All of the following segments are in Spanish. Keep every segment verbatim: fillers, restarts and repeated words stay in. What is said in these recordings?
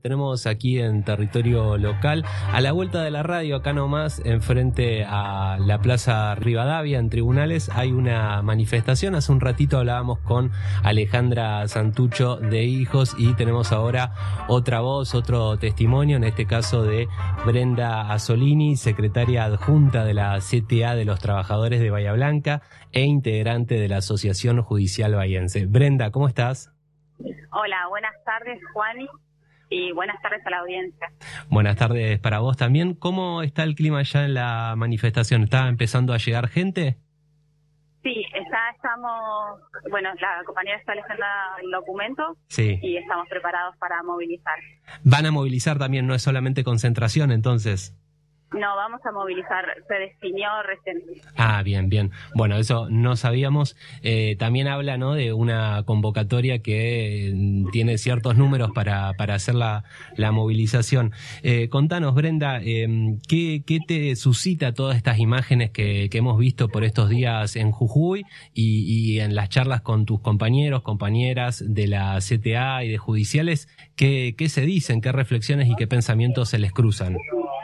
Tenemos aquí en territorio local, a la vuelta de la radio, acá nomás, enfrente a la Plaza Rivadavia, en Tribunales, hay una manifestación. Hace un ratito hablábamos con Alejandra Santucho de Hijos y tenemos ahora otra voz, otro testimonio, en este caso de Brenda Azzolini, secretaria adjunta de la C T A de los Trabajadores de Bahía Blanca e integrante de la Asociación Judicial Bahiense. Brenda, ¿cómo estás? Hola, buenas tardes, Juani. Y buenas tardes a la audiencia. Buenas tardes para vos también. ¿Cómo está el clima ya en la manifestación? ¿Está empezando a llegar gente? Sí, ya estamos, bueno, la compañera está leyendo el documento sí. Y estamos preparados para movilizar. ¿Van a movilizar también? ¿No es solamente concentración entonces? No, vamos a movilizar, se definió recién. Ah, bien, bien. Bueno, eso no sabíamos. Eh, también habla, ¿no?, de una convocatoria que eh, tiene ciertos números para, para hacer la, la movilización. Eh, contanos, Brenda, eh, ¿qué, ¿qué te suscita todas estas imágenes que, que hemos visto por estos días en Jujuy y, y en las charlas con tus compañeros, compañeras de la C T A y de judiciales? ¿Qué, qué se dicen, qué reflexiones y qué pensamientos se les cruzan?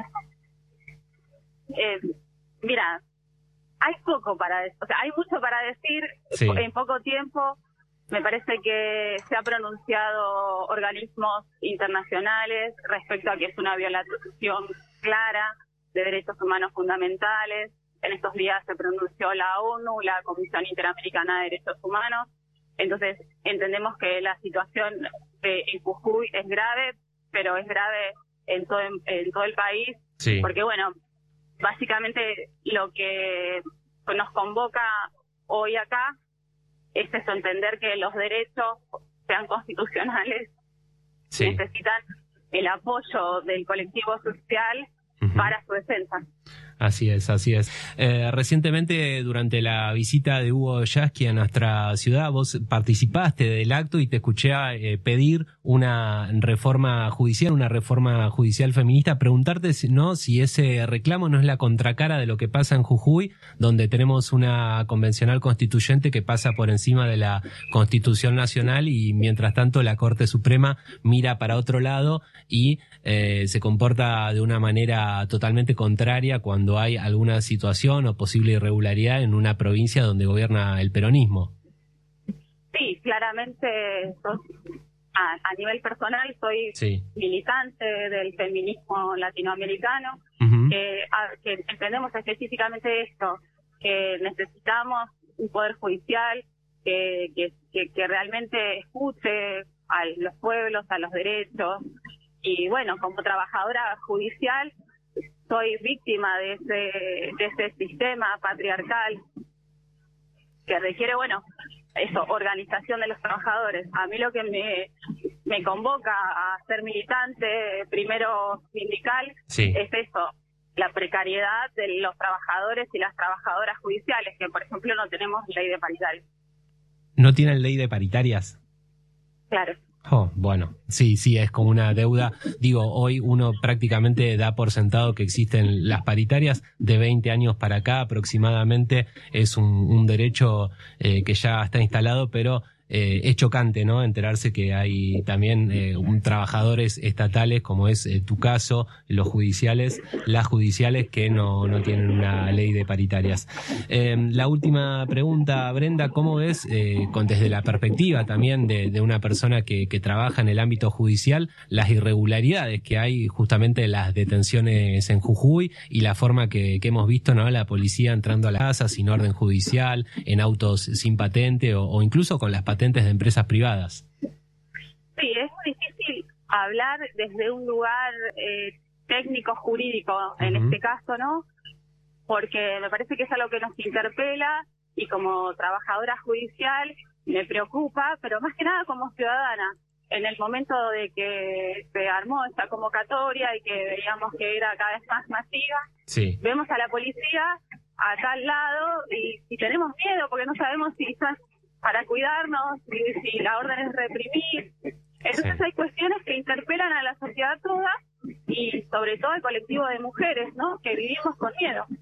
Eh, mira, hay poco para decir, o sea, hay mucho para decir sí. En poco tiempo. Me parece que se han pronunciado organismos internacionales respecto a que es una violación clara de derechos humanos fundamentales. En estos días se pronunció la ONU, la Comisión Interamericana de Derechos Humanos. Entonces, entendemos que la situación de, en Jujuy es grave, pero es grave en todo, en, en todo el país, sí. Porque, bueno, básicamente lo que nos convoca hoy acá es eso, entender que los derechos, sean constitucionales, sí. necesitan el apoyo del colectivo social uh-huh. para su defensa. Así es, así es. Eh, recientemente, durante la visita de Hugo Yasky a nuestra ciudad, vos participaste del acto y te escuché eh, pedir una reforma judicial, una reforma judicial feminista. Preguntarte, ¿no?, si ese reclamo no es la contracara de lo que pasa en Jujuy, donde tenemos una convencional constituyente que pasa por encima de la Constitución Nacional y, mientras tanto, la Corte Suprema mira para otro lado y eh, se comporta de una manera totalmente contraria cuando cuando hay alguna situación o posible irregularidad en una provincia donde gobierna el peronismo. Sí, claramente a, a nivel personal soy sí. militante del feminismo latinoamericano, uh-huh. que, a, que entendemos específicamente esto, que necesitamos un poder judicial que, que, que, que realmente escuche a los pueblos, a los derechos. Y bueno, como trabajadora judicial, soy víctima de ese, de ese sistema patriarcal que requiere, bueno, eso, organización de los trabajadores. A mí lo que me, me convoca a ser militante, primero sindical, sí. es eso, la precariedad de los trabajadores y las trabajadoras judiciales, que por ejemplo no tenemos ley de paritarias. ¿No tienen ley de paritarias? Claro. Oh, bueno, sí, sí, es como una deuda. Digo, hoy uno prácticamente da por sentado que existen las paritarias. De veinte años para acá aproximadamente es un, un derecho eh, que ya está instalado, pero eh, es chocante, ¿no?, enterarse que hay también eh, un, trabajadores estatales, como es eh, tu caso, los judiciales, las judiciales que no, no tienen una ley de paritarias. Eh, la última pregunta, Brenda, ¿cómo ves, eh, con, desde la perspectiva también de, de una persona que, que trabaja en el ámbito judicial, las irregularidades que hay justamente en las detenciones en Jujuy y la forma que, que hemos visto, ¿no?, la policía entrando a la casa sin orden judicial, en autos sin patente o, o incluso con las patentes de empresas privadas? Sí, es muy difícil hablar desde un lugar eh, técnico jurídico, en uh-huh. este caso, ¿no? Porque me parece que es algo que nos interpela y como trabajadora judicial me preocupa, pero más que nada como ciudadana. En el momento de que se armó esta convocatoria y que veíamos que era cada vez más masiva, sí. vemos a la policía a tal lado y, y tenemos miedo porque no sabemos si están para cuidarnos, si, si la orden es reprimir. Entonces sí. hay cuestiones que interpelan a la sociedad toda y sobre todo al colectivo de mujeres, ¿no?, que vivimos con miedo.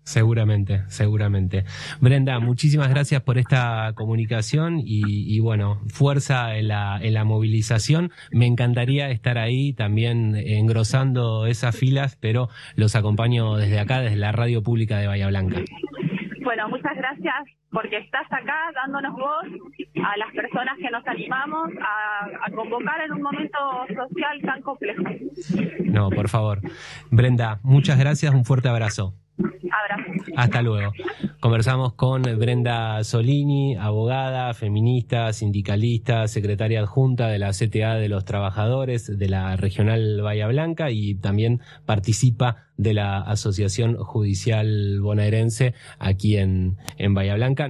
Seguramente, seguramente. Brenda, muchísimas gracias por esta comunicación y, y bueno, fuerza en la, en la movilización. Me encantaría estar ahí también engrosando esas filas, pero los acompaño desde acá, desde la Radio Pública de Bahía Blanca. Bueno, muchas gracias porque estás acá dándonos voz a las personas que nos animamos a, a convocar en un momento social tan complejo. No, por favor. Brenda, muchas gracias, un fuerte abrazo. Abrazo. Hasta luego. Conversamos con Brenda Solini, abogada, feminista, sindicalista, secretaria adjunta de la C T A de los Trabajadores de la Regional Bahía Blanca y también participa de la Asociación Judicial Bonaerense aquí en, en Bahía Blanca.